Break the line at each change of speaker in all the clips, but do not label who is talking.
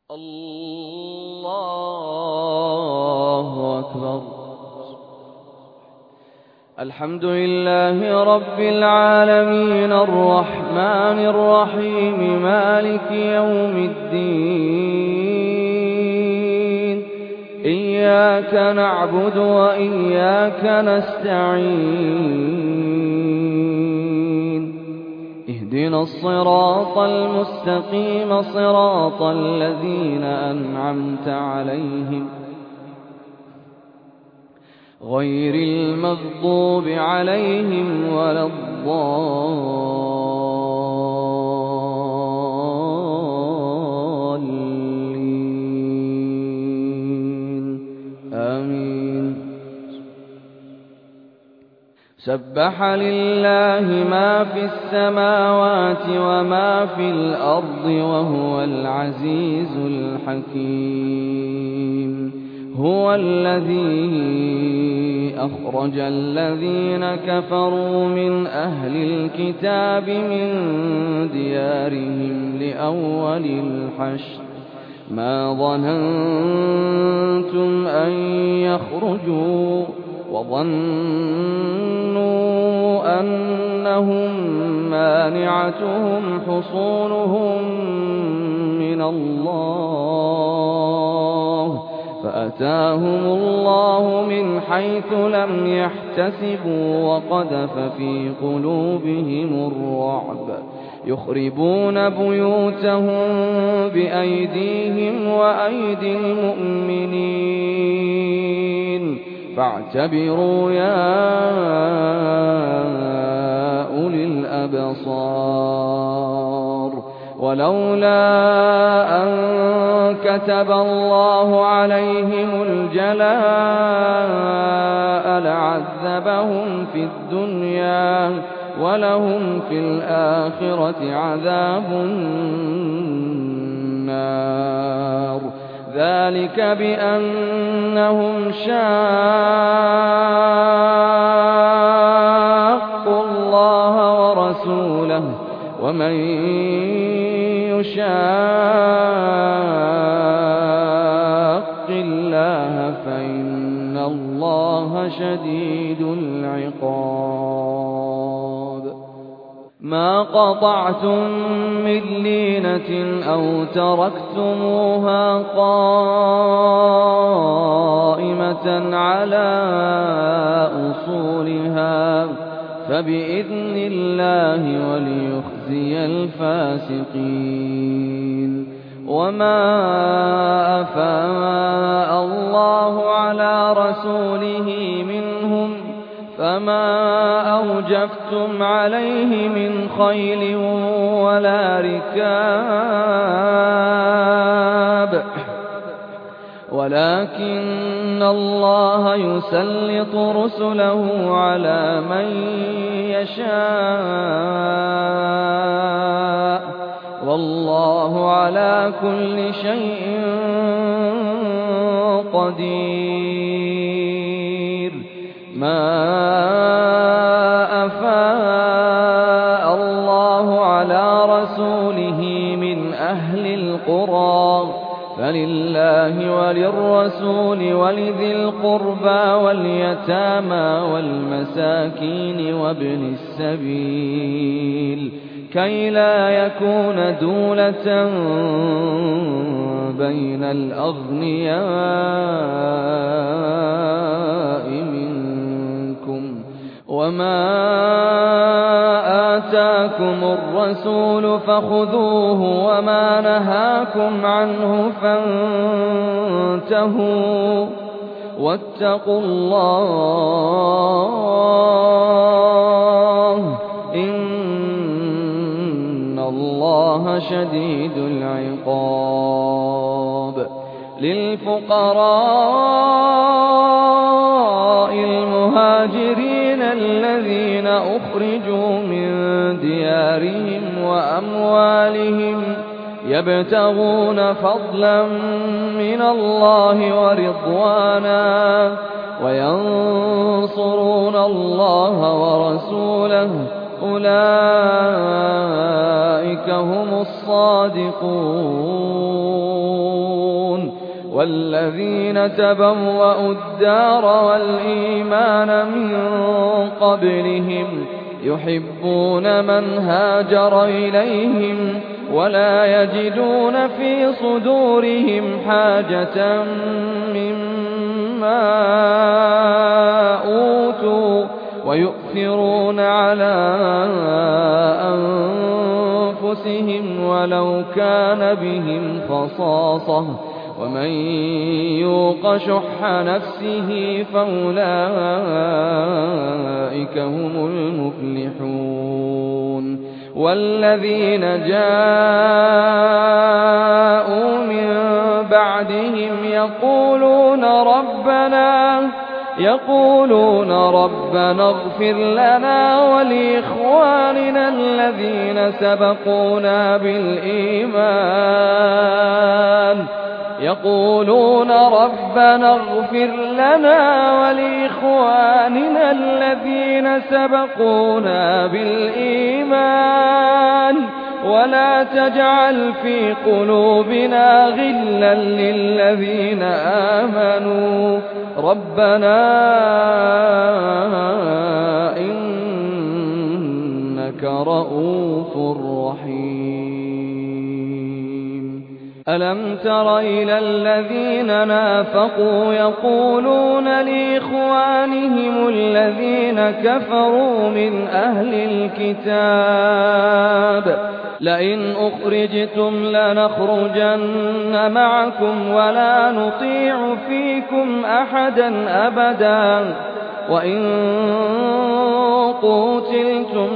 الله أكبر. الحمد لله رب العالمين الرحمن الرحيم مالك يوم الدين. إياك نعبد وإياك نستعين. اهدنا الصراط المستقيم صراط الذين أنعمت عليهم غير المغضوب عليهم ولا الضالين. آمين. سبح لله ما في السماوات وما في الأرض وهو العزيز الحكيم. هو الذي أخرج الذين كفروا من أهل الكتاب من ديارهم لأول الحشر ما ظننتم أن يخرجوا وظنوا أنهم مانعتهم حصونهم من الله فأتاهم الله من حيث لم يحتسبوا وقذف في قلوبهم الرعب يخربون بيوتهم بأيديهم وأيدي المؤمنين فاعتبروا يا أولي الأبصار. ولولا أن كتب الله عليهم الجلاء لعذبهم في الدنيا ولهم في الآخرة عذاب النار. ذلك بأنهم شاقوا الله ورسوله ومن يشاق الله فإن الله شديد العقاب. ما قطعتم من لينة أو تركتموها قائمة على أصولها فبإذن الله وليخزي الفاسقين. وما أفاء الله على رسوله منهم فما أوجفتم عليه من خيل ولا ركاب ولكن الله يسلط رسله على من يشاء والله على كل شيء قدير. ما أفاء الله على رسوله من أهل القرى فلله وللرسول ولذي القربى واليتامى والمساكين وابن السبيل كي لا يكون دولة بين الأغنياء منكم. وما آتاكم الرسول فخذوه وما نهاكم عنه فانتهوا واتقوا الله إن الله شديد العقاب. للفقراء المهاجرين الذين أخرجوا من ديارهم وأموالهم يبتغون فضلا من الله ورضوانا وينصرون الله ورسوله أولئك هم الصادقون. والذين تبوأوا الدار والإيمان من قبلهم يحبون من هاجر إليهم ولا يجدون في صدورهم حاجة مما أوتوا ويؤثرون على أنفسهم ولو كان بهم خصاصة ومن يوق شح نفسه فأولئك هم المفلحون والذين جاءوا من بعدهم يقولون ربنا اغفر لنا ولإخواننا الذين سبقونا بالإيمان ولا تجعل في قلوبنا غلا للذين آمنوا ربنا إنك رؤوف رحيم ألم تر إلى الذين نافقوا يقولون لإخوانهم الذين كفروا من أهل الكتاب لئن أخرجتم لنخرجن معكم ولا نطيع فيكم أحدا أبدا وإن قوتلتم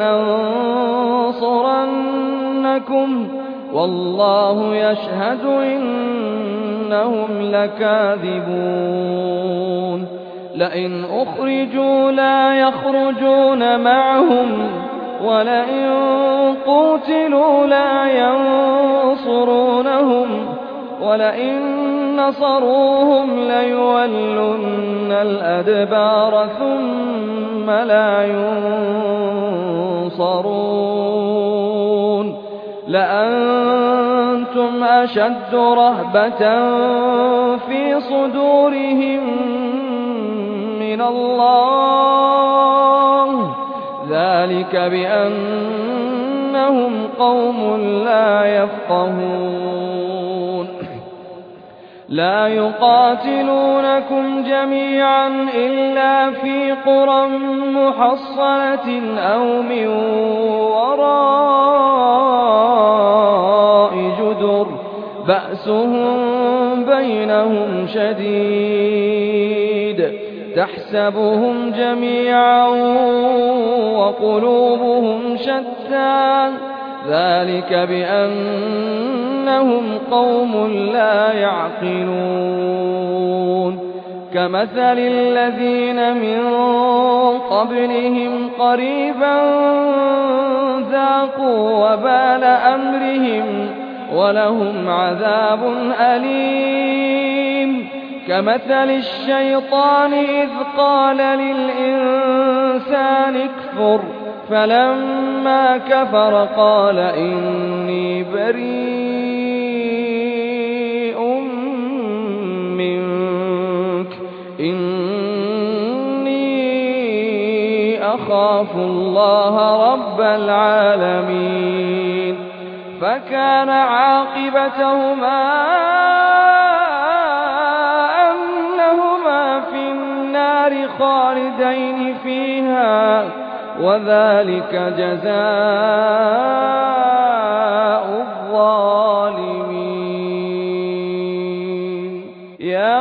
لننصرنكم والله يشهد إنهم لكاذبون لئن أخرجوا لا يخرجون معهم ولئن قوتلوا لا ينصرونهم ولئن نصروهم ليولن الأدبار ثم لا ينصرون لأنتم أشد رهبة في صدورهم من الله ذلك بأنهم قوم لا يفقهون لا يقاتلونكم جميعا إلا في قرى محصنة أو من وراء جدر بأسهم بينهم شديد تحسبهم جميعا وقلوبهم شتى ذلك بأنهم قوم لا يعقلون كمثل الذين من قبلهم قريبا ذاقوا وبال أمرهم ولهم عذاب أليم كمثل الشيطان إذ قال للإنسان اكفر فلما كفر قال إني بريء منك إني أخاف الله رب العالمين فكان عاقبتهما أنهما في النار خالدين فيها وذلك جزاء الظالمين يا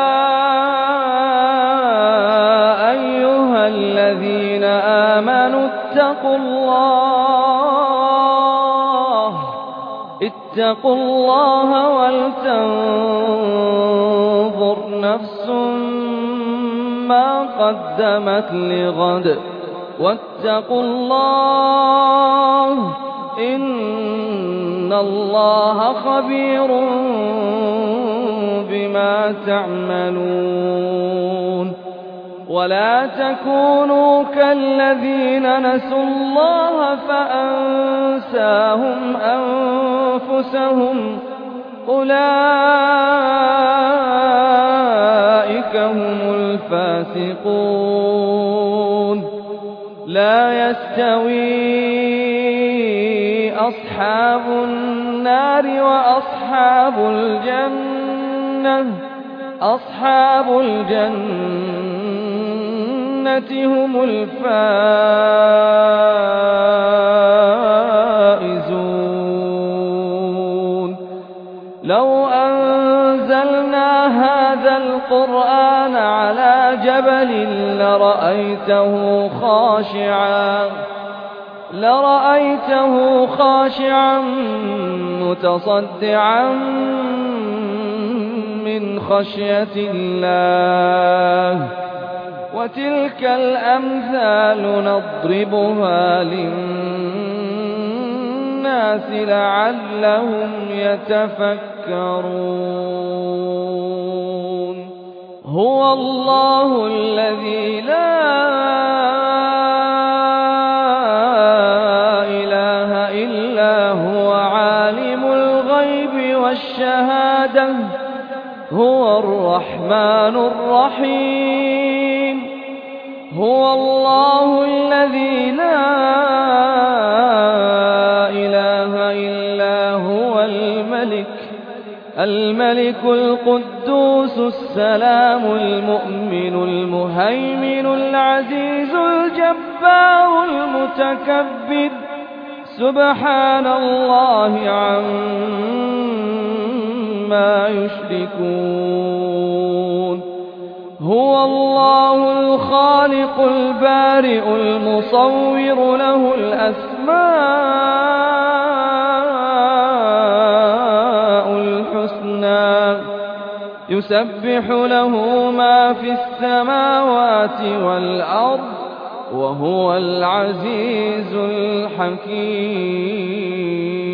أيها الذين آمنوا اتقوا الله ولتنظر نفس ما قدمت لغد واتقوا الله إن الله خبير بما تعملون ولا تكونوا كالذين نسوا الله فأنساهم أنفسهم أولئك الفاسقون لا يستوي أصحاب النار وأصحاب الجنة هم الفائزون لو أنزلنا هذا القرآن على جبل لرأيته خاشعا متصدعا من خشية الله وتلك الأمثال نضربها للناس لعلهم يتفكرون هو الله الذي لا إله إلا هو عالم الغيب والشهادة هو الرحمن الرحيم هو الله الذي لا إله إلا هو الملك القدوس السلام المؤمن المهيمن العزيز الجبار المتكبر سبحان الله عما يشركون هو الله الخالق البارئ المصور له الأسماء الحسنى يسبح له ما في السماوات والأرض وهو العزيز الحكيم